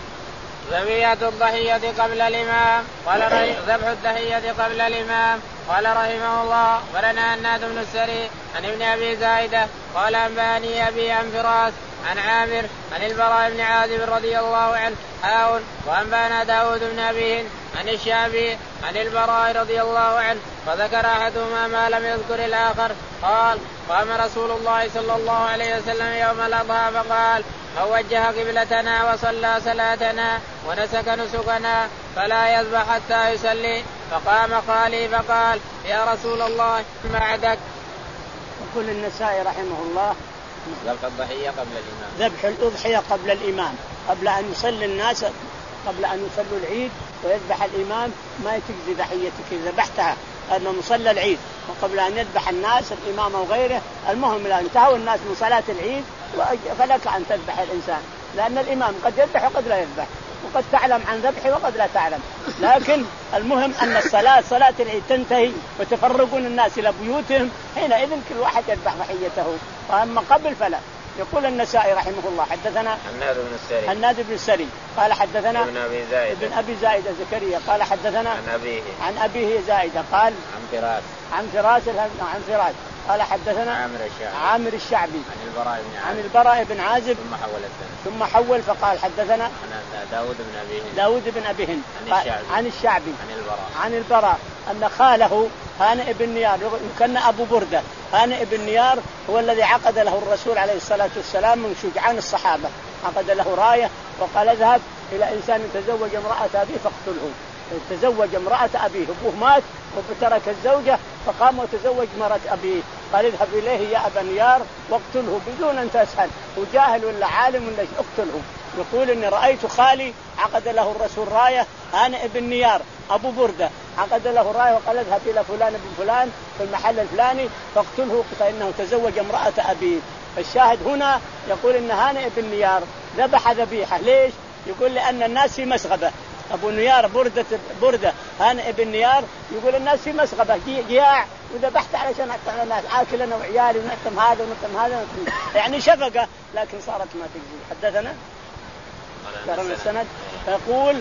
ذبيحة الضحية قبل الإمام قال ذبح الضحية قبل الإمام قال رحمه الله ولنا الناد بن السري عن ابن أبي زايدة قال أنباني أبي عن فراس عن عامر عن البراء بن عازب رضي الله عنه هاون وأنبانا داود بن أبي هند عن الشعبي عن البراء رضي الله عنه فذكر أحدهما ما لم يذكر الآخر قال قام رسول الله صلى الله عليه وسلم يوم الأضحى فقال من وجه قبلتنا وصلى صلاتنا ونسك نسكنا فلا يذبح حتى يصلي. فقام خالي فقال يا رسول الله ما عدك. يقول النسائي رحمه الله ذبح الضحية قبل الإمام ذبح الأضحية قبل الإمام قبل أن يصلي الناس قبل أن يصلوا العيد ويذبح الإمام ما تجزي ضحيتك إذا ذبحتها أنه مصلى العيد وقبل أن يذبح الناس الإمام أو غيره. المهم لا انتهوا الناس من صلاة العيد فلك أن تذبح الإنسان لأن الإمام قد يذبح وقد لا يذبح وقد تعلم عن ذبحه وقد لا تعلم. لكن المهم أن الصلاة صلاة العيد تنتهي وتفرقون الناس إلى بيوتهم حينئذ كل واحد يذبح ضحيته. وأما قبل فلا. يقول النسائي رحمه الله حدثنا الناد بن السري الناد بن السري قال حدثنا ابن أبي زايدة ابن أبي زايدة زكريا قال حدثنا عن أبيه عن أبيه زايدة قال عن فراس عن فراس عن فراس قال حدثنا عامر الشعبي عامر الشعبي عن البراء بن عازب عن البراء بن عازب ثم حول السنة ثم حول فقال حدثنا عن داود بن أبي هند داود بن أبي هند عن الشعبي عن الشعبي عن البراء عن البراء أن خاله هانئ بن نيار كان أبو بردة. هانئ بن نيار هو الذي عقد له الرسول عليه الصلاة والسلام من شجعان الصحابة عقد له راية وقال اذهب إلى إنسان تزوج امرأة أبيه فاقتله. تزوج امرأة أبيه أبوه مات وترك الزوجة فقام وتزوج مرأة أبيه قال اذهب إليه يا أبا نيار واقتله بدون أن تسأل وجاهل ولا عالم ولا اقتله. يقول إني رأيت خالي عقد له الرسول راية هانئ بن نيار أبو بردة عقد له راية وقال اذهب إلى فلان بن فلان في المحل الفلاني فاقتله فإنه تزوج امرأة أبيه. الشاهد هنا يقول إن هانئ بن نيار ذبح ذبيحة. ليش؟ يقول لأن الناس في مسغبة. أبو نيار بردة بردة هانئ بن نيار يقول الناس في مسغبة جياع وذبحت علشان أقطع الناس آكل أنا وعيالي ونقتم هذا ونقتم هذا ونقتم. يعني شفقة لكن صارت ما تجزي. حدثنا كرم السند يقول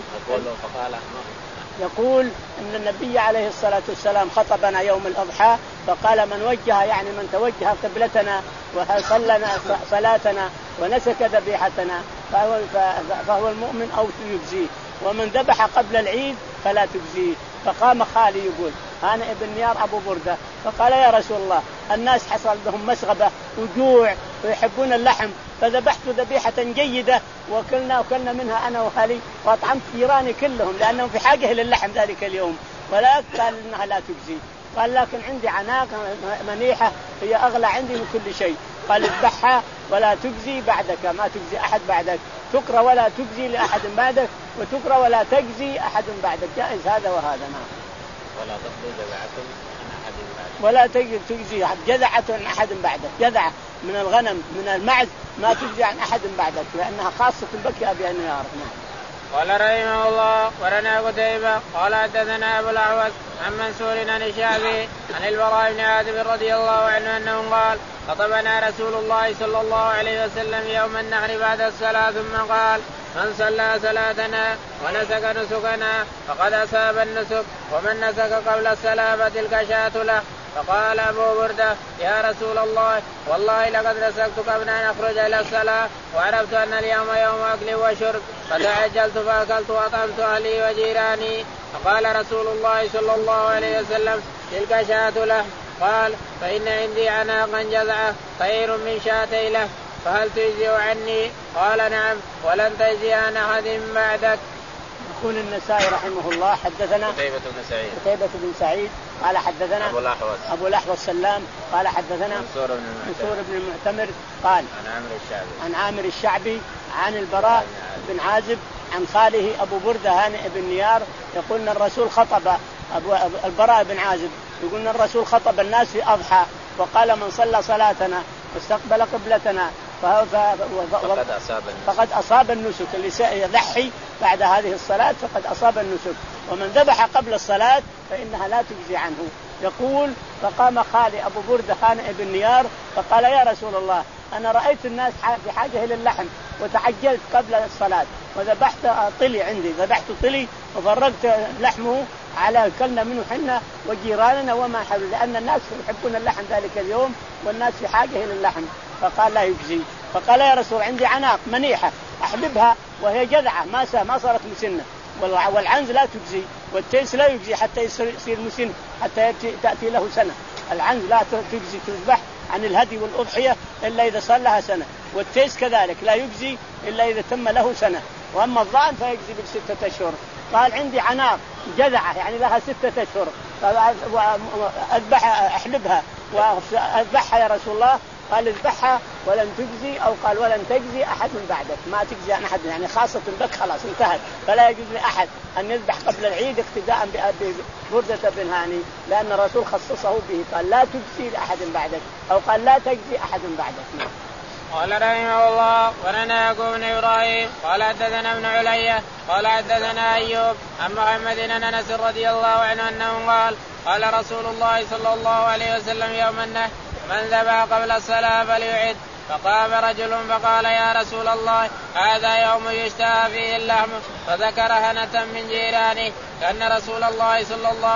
يقول إن النبي عليه الصلاة والسلام خطبنا يوم الأضحى فقال من وجه يعني من توجه قبلتنا وصلنا صلاتنا ونسك ذبيحتنا فهو, فهو المؤمن أو يجزيه ومن ذبح قبل العيد فلا تجزيه. فقام خالي يقول هانئ بن نيار أبو بردة فقال يا رسول الله الناس حصل لهم مسغبة وجوع ويحبون اللحم فذبحت ذبيحة جيدة وكلنا وكلنا منها أنا وخالي وأطعمت جيراني كلهم لأنهم في حاجة للحم ذلك اليوم ولا قال إنها لا تجزي. قال لكن عندي عناق منيحة هي أغلى عندي من كل شيء. قال اذبحها ولا تجزي بعدك ما تجزي أحد بعدك تكرى ولا تجزي لأحد بعدك وتكرى ولا تجزي أحد بعدك جائز هذا وهذا. نعم. ولا تقضي جذعة عن أحد بعدك ولا تجزي جذعة عن أحد بعدك. جذعة من الغنم من المعز ما تجزي عن أحد بعدك لأنها خاصة بك أبي أن يعرف. نعم. قال رحمه الله ولنا قتيبة قال حدثنا أبو الأحوص عن منصور عن الشعبي عن البراء بن عازب رضي الله عنه أنه قال خطبنا رسول الله صلى الله عليه وسلم يوم النحر بعد الصلاة ثم قال من صلى صلاتنا ونسك نسكنا فقد أصاب النسك ومن نسك قبل الصلاة فتلك شاة له. فقال أبو بردة يا رسول الله والله لقد رزقتك قبل أن أخرج إلى الصلاة وعرفت أن اليوم يوم أكل وشرب فتعجلت فأكلت وأطعمت أهلي وجيراني. فقال رسول الله صلى الله عليه وسلم تلك شاة له. قال فإن عندي عناقا جذعة خير من شاتي له فهل تجزي عني؟ قال نعم ولن تجزي عن أحد بعدك. يقول النسائي رحمه الله حدثنا قتيبة بن سعيد قتيبة بن سعيد قال حدثنا أبو الأحوص أبو الأحوص سلام قال حدثنا منصور بن منصور بن المعتمر قال عن عامر الشعبي عن عامر الشعبي عن البراء بن عازب عن خاله أبو بردة هانئ بن نيار يقول أن الرسول خطب أبو البراء بن عازب يقول أن الرسول خطب الناس في أضحى وقال من صلى صلاتنا واستقبل قبلتنا فقد أصاب النسك. فقد أصاب النسك اللي يضحي بعد هذه الصلاة فقد أصاب النسك ومن ذبح قبل الصلاة فإنها لا تجزي عنه. يقول فقام خالي أبو بردة هانئ بن نيار فقال يا رسول الله أنا رأيت الناس بحاجة إلى اللحم وتعجلت قبل الصلاة وذبحت طلي عندي ذبحت طلي وفرقت لحمه على كلنا منه حنا وجيراننا وما حوله لأن الناس يحبون اللحم ذلك اليوم والناس في حاجة إلى اللحم. فقال لا يجزي. فقال يا رسول عندي عناق منيحة أحلبها وهي جذعة ما ما صارت مسنة والعنز لا تجزي والتيس لا يجزي حتى يصير مسن حتى تأتي له سنة. العنز لا تجزي تذبح عن الهدي والأضحية إلا إذا صار لها سنة والتيس كذلك لا يجزي إلا إذا تم له سنة وأما الضأن فيجزي بالستة أشهر. قال عندي عناق جذعة يعني لها ستة أشهر أذبح أحلبها وأذبحها يا رسول الله. قال اذبحها ولن تجزي أو قال ولن تجزي أحد من بعدك ما تجزي عن أحد يعني خاصة بك خلاص انتهت فلا يجوز لأحد أن يذبح قبل العيد اقتداء بأبي بردة بن هاني لأن الرسول خصصه به قال لا تجزي لأحد بعدك أو قال لا تجزي أحد بعدك. قال رحمه الله ولنا يعقوب بن إبراهيم قال حدثنا ابن علية قال حدثنا أيوب عن محمد بن أنس رضي الله عنه أنه قال قال رسول الله صلى الله عليه وسلم يوم النحر من ذبح قبل الصلاة فليعد. فقام رجل فقال يا رسول الله هذا يوم يشتهى فيه اللحم فذكر هنة من جيرانه كأن رسول الله صلى الله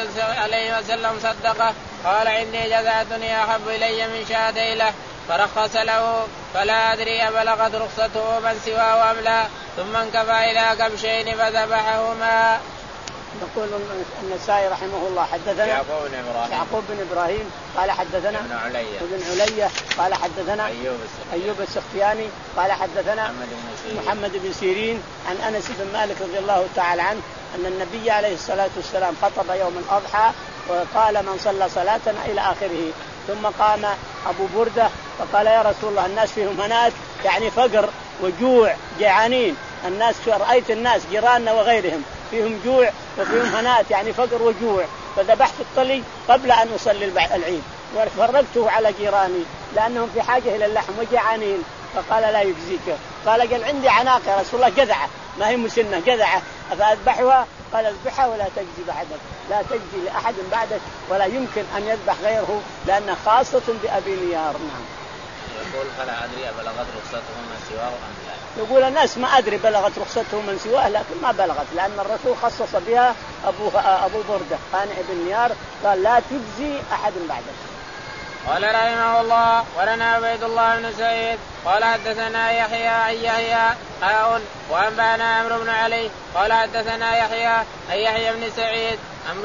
عليه وسلم صدقه. قال عندي جزعة أحب إلي من شاتي له فرخص له فلا أدري أبلغت رخصته من سواه أم لا ثم انكفى إلى كبشين فذبحهما. يقول النسائي رحمه الله حدثنا يعقوب بن إبراهيم يعقوب بن إبراهيم قال حدثنا ابن علية ابن علية قال حدثنا أيوب أيوب السختياني قال حدثنا محمد بن سيرين, محمد بن سيرين عن أنس بن مالك رضي الله تعالى عنه أن النبي عليه الصلاة والسلام خطب يوم الأضحى وقال من صلى صلاتنا إلى آخره. ثم قام أبو بردة فقال يا رسول الله الناس فيهم هنات يعني فقر وجوع جيعانين الناس رأيت الناس جيراننا وغيرهم فيهم جوع وفيهم هنات يعني فقر وجوع فذبحت الطلي قبل أن أصلي العيد وفرقته على جيراني لأنهم في حاجة إلى اللحم وجيعانين. فقال لا يجزيك. قال قال عندي عناق يا رسول الله جذعة ما هي مسنة جذعة أفأذبحها؟ قال اذبحها ولا تجزي بعدك لا تجزي لأحد بعدك ولا يمكن أن يذبح غيره لأنها خاصة بأبي نيار. نعم. يقول فلا أدري بلغت رخصته من سواه أم لا. يقول الناس ما أدري بلغت رخصته من سواه لكن ما بلغت لأن الرسول خصص بها أبو أبو بردة هانئ بن نيار قال لا تجزي أحد بعدك. قال رحمه الله ولنا عبيد الله بن سعيد قال حدثنا يحيى عن يحيى حاء وأنبأنا عمرو بن علي قال حدثنا يحيى عن يحيى بن سعيد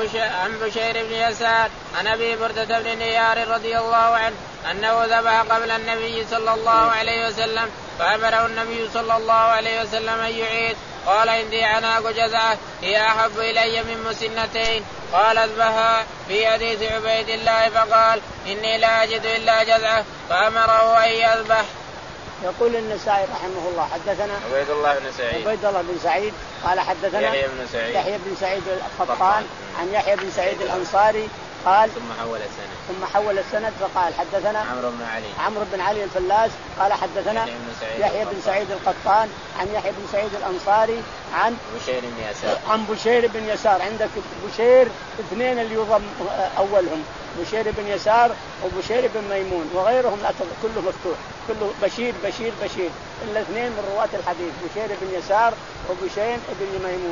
عن بشير بن يسار عن أبي بردة بن نيار رضي الله عنه أنه ذبح قبل النبي صلى الله عليه وسلم فأمره النبي صلى الله عليه وسلم أن يعيد. قال عندي عناق جزعة هي أحب إلي من مسنتين. قال اذبحها في حديث عبيد الله فقال إني لا أجد إلا جزعة فأمره أن يذبح. يقول النسائي رحمه الله حدثنا عبيد الله بن سعيد عبيد الله بن سعيد قال حدثنا يحيى بن سعيد يحيى بن سعيد القطان عن يحيى بن سعيد الأنصاري قال ثم حول السند ثم حول السند فقال حدثنا عمرو بن علي عمرو بن علي الفلاس قال حدثنا يحيى بن سعيد القطان عن يحيى بن سعيد الأنصاري عن بشير بن يسار عن بشير بن يسار. عندك بشير اثنين اللي يضم أولهم بشير بن يسار وبشير بن ميمون وغيرهم لا كله مفتوح كله بشير بشير بشير الا اثنين من رواة الحديث بشير بن يسار وبشير بن ميمون.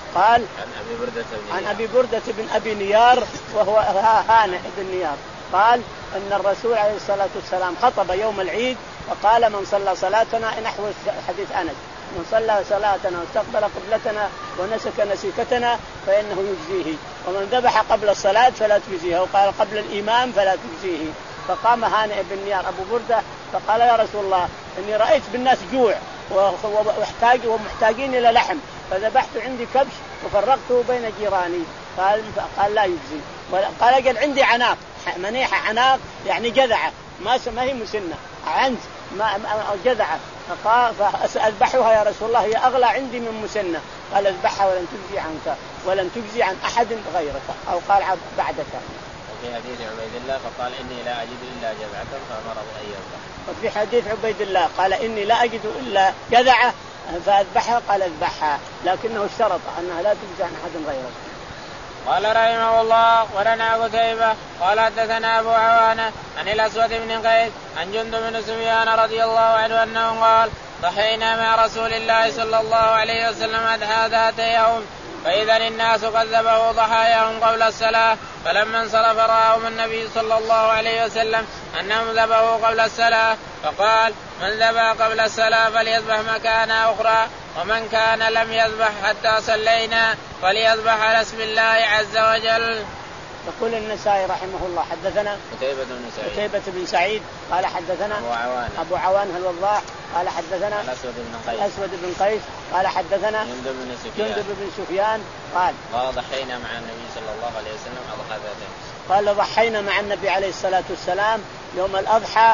قال عن أبي بردة بن عن أبي بردة بن أبي نيار وهو هانئ بن نيار قال أن الرسول عليه الصلاة والسلام خطب يوم العيد وقال من صلى صلاتنا نحو حديث أنس من صلى صلاتنا واستقبل قبلتنا ونسك نسيكتنا فإنه يجزيه ومن ذبح قبل الصلاة فلا تجزيه وقال قبل الإمام فلا تجزيه. فقام هانئ بن نيار أبو بردة فقال يا رسول الله إني رأيت بالناس جوع واحتاج ومحتاجين إلى لحم فذبحت عندي كبش وفرقته بين جيراني. قال قال لا يجزي. قال قال عندي عناق منيحة عناق يعني جذعة ما ما هي مسنة عند ما جذعة فقال فأذبحها يا رسول الله هي أغلى عندي من مسنة. قال اذبحها ولن تجزي عنك ولن تجزي عن أحد غيرك أو قال بعدك. وفي حديث عبيد الله فقال إني لا أجد إلا جذعة فأمر بأن يذبح. وفي حديث عبيد الله قال إني لا أجد إلا جذعة فأذبحها قال اذبحها لكنه اشترط أنها لا تجزي عن أحد غيرك. قال رحمه الله ولنا قتيبة قال حدثنا أبو عوانة عن الأسود بن قيس عن جندب بن سفيان رضي الله عنه أنه قال ضحينا مع رسول الله صلى الله عليه وسلم أضحى ذات يوم فإذا الناس قد ذبحوا ضحاياهم قبل الصلاة فلما انصرف رآهم النبي صلى الله عليه وسلم أنهم ذبحوا قبل الصلاة فقال من ذبح قبل الصلاة فليذبح مكانا أخرى ومن كان لم يذبح حتى صلينا فليذبح على اسم الله عز وجل. يقول النسائي رحمه الله حدثنا قتيبة بن سعيد قتيبة بن سعيد قال حدثنا أبو عوان أبو عوان الوضاح قال حدثنا الأسود بن قيس الأسود بن قيس قال حدثنا جندب بن سفيان جندب بن سفيان قال قال ضحينا مع النبي صلى الله عليه وسلم أضحى ذات يوم. قال ضحينا مع النبي عليه الصلاة والسلام يوم الأضحى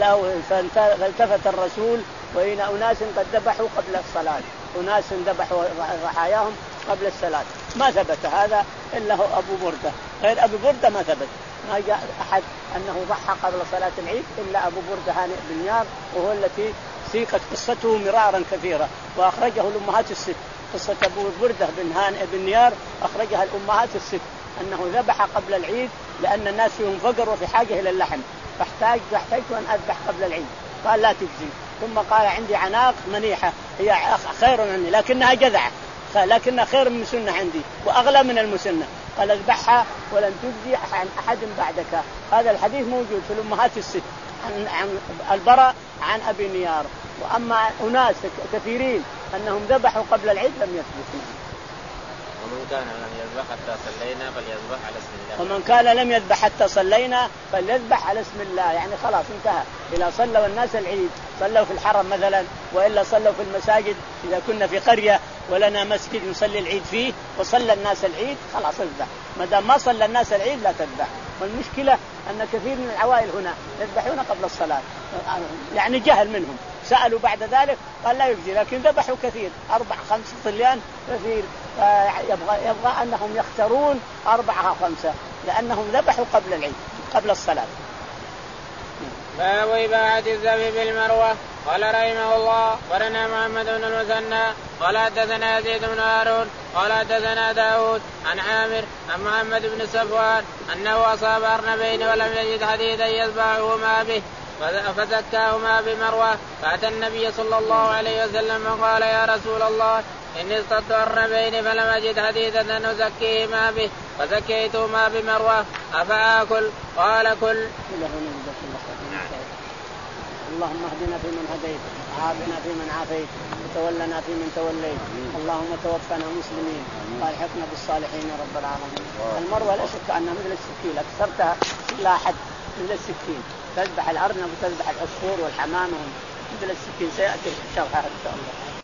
فالتفت الرسول وإن أناس قد ذبحوا قبل الصلاة أناس ذبحوا ضحاياهم قبل الصلاة ما ثبت هذا إلا هو أبو بردة غير أبو بردة ما ثبت ما جاء أحد أنه ضحى قبل صلاة العيد إلا أبو بردة هانئ بن نيار وهو التي سيقت قصته مرارا كثيرة وأخرجه الأمهات الست. قصة أبو بردة بن هانئ بن نيار أخرجها الأمهات الست أنه ذبح قبل العيد لأن الناس فيهم فقر وفي حاجة إلى اللحم فاحتاج احتجت أن أذبح قبل العيد قال لا تجزي. ثم قال عندي عناق منيحة هي خير مني لكنها جذعة لكنها خير من مسنة عندي وأغلى من المسنة قال اذبحها ولن تجزي عن أحد بعدك. هذا الحديث موجود في الأمهات الست عن, عن البراء عن أبي نيار. وأما أناس كثيرين أنهم ذبحوا قبل العيد لم يثبت. ومن كان لم يذبح حتى صلينا فليذبح على اسم الله. ومن كان لم يذبح حتى صلينا فليذبح على اسم الله يعني خلاص انتهى. إذا صلوا الناس العيد صلوا في الحرم مثلا وإلا صلوا في المساجد إذا كنا في قرية ولنا مسجد نصلي العيد فيه وصلى الناس العيد خلاص اذبح. ما دام ما صلى الناس العيد لا تذبح. والمشكلة أن كثير من العوائل هنا يذبحون قبل الصلاة يعني جهل منهم سألوا بعد ذلك قال لا يجزي لكن ذبحوا كثير أربع خمس صليان كثير يبغى, يبغى أنهم يختارون أربعة خمسة لأنهم ذبحوا قبل العيد قبل الصلاة. باب إباحة الذبح بالمروة. قال رحمه الله ولنا محمد بن المثنى قال حدثنا يزيد بن هارون قال حدثنا داود عن عامر عن محمد بن صفوان أنه أصاب أرنبين ولم يجد حديدا يذبحهما به فزكاهما بمروة فأتى النبي صلى الله عليه وسلم وقال يا رسول الله إني اصطدت أرنبين فلم أجد حديدا أن أزكيهما به فزكيتهما بمروة أفآكل؟ قال كل. اللهم اهدنا فيمن هديت وعافنا فيمن عافيت وتولنا فيمن توليت اللهم توفنا مسلمين والحقنا بالصالحين يا رب العالمين. المروة لا شك أنها مثل السكين أكثرتها لا حد مثل السكين تذبح الأرنب وتذبح العصفور والحمام مثل السكين سيأتي شرحها إن شاء الله.